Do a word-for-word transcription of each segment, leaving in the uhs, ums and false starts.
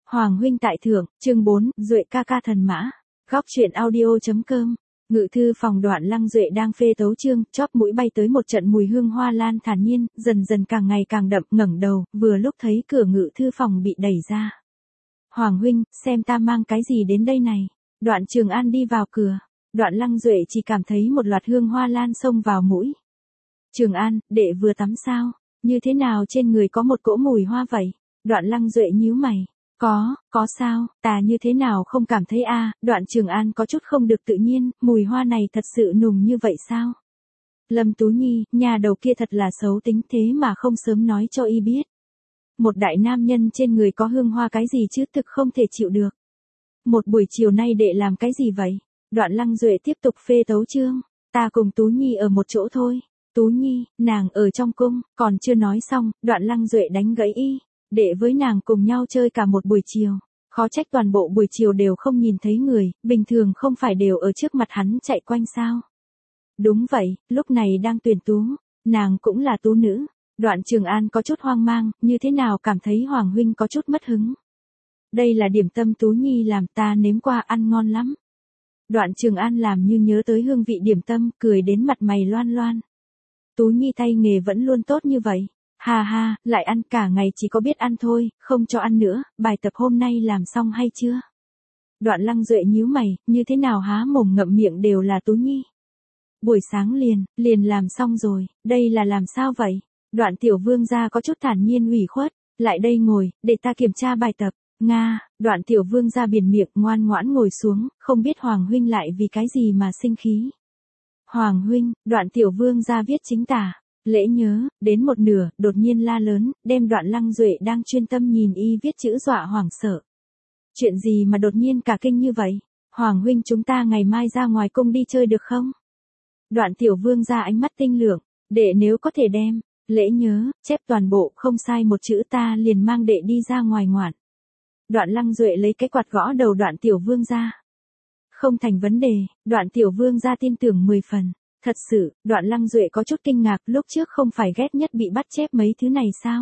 Hoàng huynh tại thượng, chương bốn, Duệ ca ca thần mã. Góc truyện audio.com. Ngự thư phòng Đoạn Lăng Duệ đang phê tấu chương, chóp mũi bay tới một trận mùi hương hoa lan thản nhiên, dần dần càng ngày càng đậm, ngẩng đầu, vừa lúc thấy cửa ngự thư phòng bị đẩy ra. Hoàng huynh, xem ta mang cái gì đến đây này. Đoạn Trường An đi vào cửa. Đoạn Lăng Duệ chỉ cảm thấy một loạt hương hoa lan xông vào mũi. Trường An, đệ vừa tắm sao? Như thế nào trên người có một cỗ mùi hoa vậy? Đoạn Lăng Duệ nhíu mày. Có, có sao, ta như thế nào không cảm thấy a? À? Đoạn Trường An có chút không được tự nhiên, mùi hoa này thật sự nùng như vậy sao? Lâm Tú Nhi, nhà đầu kia thật là xấu tính thế mà không sớm nói cho y biết. Một đại nam nhân trên người có hương hoa cái gì chứ, thực không thể chịu được. Một buổi chiều nay đệ làm cái gì vậy? Đoạn Lăng Duệ tiếp tục phê tấu chương, ta cùng Tú Nhi ở một chỗ thôi. Tú Nhi, nàng ở trong cung, còn chưa nói xong, Đoạn Lăng Duệ đánh gãy y. Đệ với nàng cùng nhau chơi cả một buổi chiều, khó trách toàn bộ buổi chiều đều không nhìn thấy người, bình thường không phải đều ở trước mặt hắn chạy quanh sao. Đúng vậy, lúc này đang tuyển tú, nàng cũng là tú nữ. Đoạn Trường An có chút hoang mang, như thế nào cảm thấy Hoàng huynh có chút mất hứng. Đây là điểm tâm Tú Nhi làm, ta nếm qua ăn ngon lắm. Đoạn Trường An làm như nhớ tới hương vị điểm tâm, cười đến mặt mày loan loan. Tú Nhi tay nghề vẫn luôn tốt như vậy. Ha ha, lại ăn cả ngày chỉ có biết ăn thôi, không cho ăn nữa, bài tập hôm nay làm xong hay chưa? Đoạn Lăng Duệ nhíu mày, như thế nào há mồm ngậm miệng đều là Tú Nhi. Buổi sáng liền, liền làm xong rồi, đây là làm sao vậy? Đoạn Tiểu Vương gia có chút thản nhiên ủy khuất, lại đây ngồi, để ta kiểm tra bài tập. Nga, Đoạn Tiểu Vương gia biển miệng ngoan ngoãn ngồi xuống, không biết Hoàng huynh lại vì cái gì mà sinh khí. Hoàng huynh, Đoạn Tiểu Vương gia viết chính tả. Lễ nhớ, đến một nửa, đột nhiên la lớn, đem Đoạn Lăng Duệ đang chuyên tâm nhìn y viết chữ dọa hoảng sợ. Chuyện gì mà đột nhiên cả kinh như vậy? Hoàng huynh, chúng ta ngày mai ra ngoài cung đi chơi được không? Đoạn Tiểu Vương ra ánh mắt tinh lượng, đệ nếu có thể đem, lễ nhớ, chép toàn bộ, không sai một chữ ta liền mang đệ đi ra ngoài ngoạn. Đoạn Lăng Duệ lấy cái quạt gõ đầu Đoạn Tiểu Vương ra. Không thành vấn đề, Đoạn Tiểu Vương ra tin tưởng mười phần. Thật sự, Đoạn Lăng Duệ có chút kinh ngạc, lúc trước không phải ghét nhất bị bắt chép mấy thứ này sao?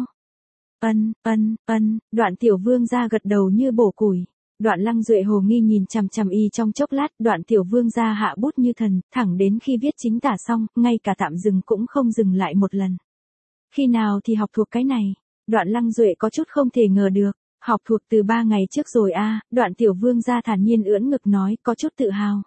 Ân, ân, ân, Đoạn Tiểu Vương ra gật đầu như bổ củi. Đoạn Lăng Duệ hồ nghi nhìn chằm chằm y trong chốc lát, Đoạn Tiểu Vương ra hạ bút như thần, thẳng đến khi viết chính tả xong, ngay cả tạm dừng cũng không dừng lại một lần. Khi nào thì học thuộc cái này? Đoạn Lăng Duệ có chút không thể ngờ được, học thuộc từ ba ngày trước rồi a. À, Đoạn Tiểu Vương ra thản nhiên ưỡn ngực nói, có chút tự hào.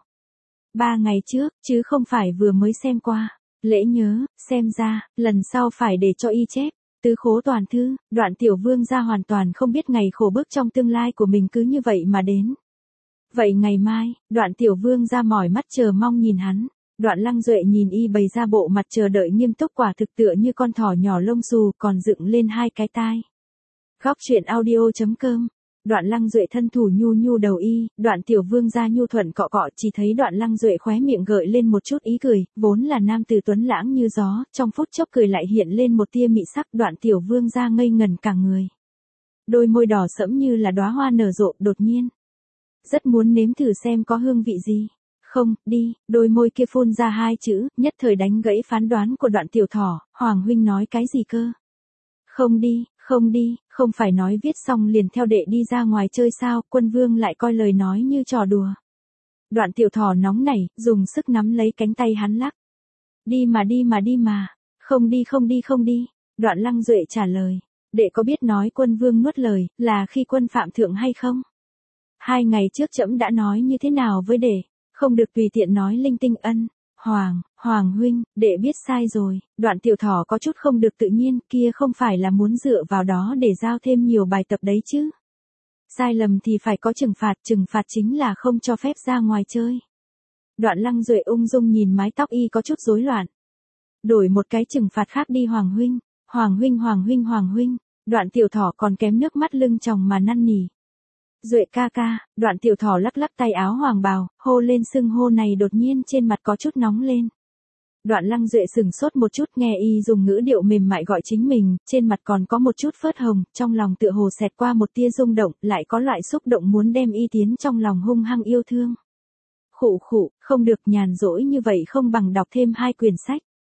Ba ngày trước, chứ không phải vừa mới xem qua. Lễ nhớ, xem ra, lần sau phải để cho y chép. Tứ khố toàn thư, Đoạn Tiểu Vương ra hoàn toàn không biết ngày khổ bước trong tương lai của mình cứ như vậy mà đến. Vậy ngày mai, Đoạn Tiểu Vương ra mỏi mắt chờ mong nhìn hắn. Đoạn Lăng Duệ nhìn y bày ra bộ mặt chờ đợi nghiêm túc, quả thực tựa như con thỏ nhỏ lông xù còn dựng lên hai cái tai. Góc truyện audio.com. Đoạn Lăng Duệ thân thủ nhu nhu đầu y, Đoạn Tiểu Vương ra nhu thuận cọ cọ, chỉ thấy Đoạn Lăng Duệ khóe miệng gợi lên một chút ý cười, vốn là nam tử tuấn lãng như gió, trong phút chốc cười lại hiện lên một tia mị sắc. Đoạn Tiểu Vương ra ngây ngần cả người. Đôi môi đỏ sẫm như là đóa hoa nở rộ, đột nhiên. Rất muốn nếm thử xem có hương vị gì. Không, đi, đôi môi kia phun ra hai chữ, nhất thời đánh gãy phán đoán của Đoạn Tiểu Thỏ, Hoàng huynh nói cái gì cơ? Không đi. Không đi, không phải nói viết xong liền theo đệ đi ra ngoài chơi sao? Quân vương lại coi lời nói như trò đùa. Đoạn Tiểu Thỏ nóng nảy, dùng sức nắm lấy cánh tay hắn lắc. Đi mà đi mà đi mà. Không đi không đi không đi. Đoạn Lăng Duệ trả lời. Đệ có biết nói quân vương nuốt lời, là khi quân phạm thượng hay không? Hai ngày trước trẫm đã nói như thế nào với đệ? Không được tùy tiện nói linh tinh. Ân. Hoàng, Hoàng huynh, đệ biết sai rồi. Đoạn Tiểu Thỏ có chút không được tự nhiên, kia không phải là muốn dựa vào đó để giao thêm nhiều bài tập đấy chứ. Sai lầm thì phải có trừng phạt, trừng phạt chính là không cho phép ra ngoài chơi. Đoạn Lăng Duệ ung dung nhìn mái tóc y có chút rối loạn. Đổi một cái trừng phạt khác đi Hoàng huynh, Hoàng huynh Hoàng huynh Hoàng huynh. Đoạn Tiểu Thỏ còn kém nước mắt lưng tròng mà năn nỉ. Duệ ca ca, Đoạn Tiểu Thỏ lắc lắc tay áo hoàng bào, hô lên xưng hô này đột nhiên trên mặt có chút nóng lên. Đoạn Lăng Duệ sừng sốt một chút, nghe y dùng ngữ điệu mềm mại gọi chính mình, trên mặt còn có một chút phớt hồng, trong lòng tựa hồ xẹt qua một tia rung động, lại có loại xúc động muốn đem y tiến trong lòng hung hăng yêu thương. Khụ khụ, không được, nhàn rỗi như vậy không bằng đọc thêm hai quyển sách.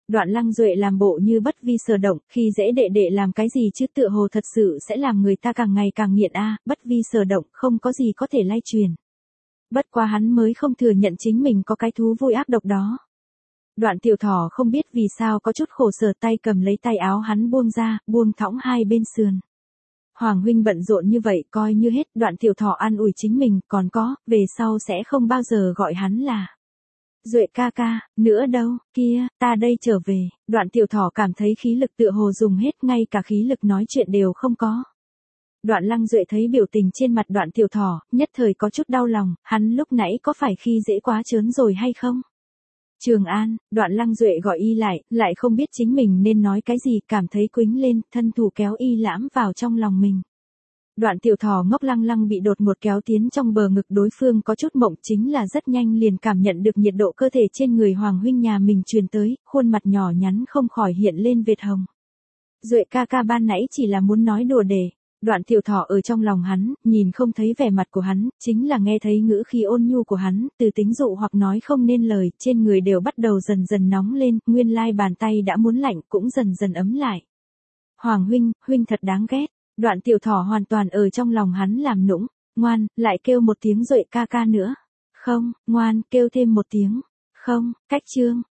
Đoạn Lăng Duệ làm bộ như bất vi sở động, khi dễ đệ đệ làm cái gì chứ tựa hồ thật sự sẽ làm người ta càng ngày càng nghiện a, bất vi sở động, không có gì có thể lay truyền. Bất quá hắn mới không thừa nhận chính mình có cái thú vui ác độc đó. Đoạn Tiểu Thỏ không biết vì sao có chút khổ sở, tay cầm lấy tay áo hắn buông ra, buông thõng hai bên sườn. Hoàng huynh bận rộn như vậy coi như hết, Đoạn Tiểu Thỏ an ủi chính mình, còn có, về sau sẽ không bao giờ gọi hắn là Duệ ca ca, nữa đâu, kia, ta đây trở về. Đoạn Tiểu Thỏ cảm thấy khí lực tựa hồ dùng hết, ngay cả khí lực nói chuyện đều không có. Đoạn Lăng Duệ thấy biểu tình trên mặt Đoạn Tiểu Thỏ, nhất thời có chút đau lòng, hắn lúc nãy có phải khi dễ quá trớn rồi hay không? Trường An, Đoạn Lăng Duệ gọi y lại, lại không biết chính mình nên nói cái gì, cảm thấy quĩnh lên, thân thủ kéo y lãm vào trong lòng mình. Đoạn Tiểu Thỏ ngốc lăng lăng bị đột ngột kéo tiến trong bờ ngực đối phương, có chút mộng, chính là rất nhanh liền cảm nhận được nhiệt độ cơ thể trên người Hoàng huynh nhà mình truyền tới, khuôn mặt nhỏ nhắn không khỏi hiện lên vệt hồng. Duệ ca ca ban nãy chỉ là muốn nói đùa để. Đoạn Tiểu Thỏ ở trong lòng hắn, nhìn không thấy vẻ mặt của hắn, chính là nghe thấy ngữ khí ôn nhu của hắn, từ tính dụ hoặc nói không nên lời, trên người đều bắt đầu dần dần nóng lên, nguyên lai bàn tay đã muốn lạnh cũng dần dần ấm lại. Hoàng huynh, huynh thật đáng ghét. Đoạn Tiểu Thỏ hoàn toàn ở trong lòng hắn làm nũng, ngoan, lại kêu một tiếng Duệ ca ca nữa. Không, ngoan, kêu thêm một tiếng. Không, cách chương.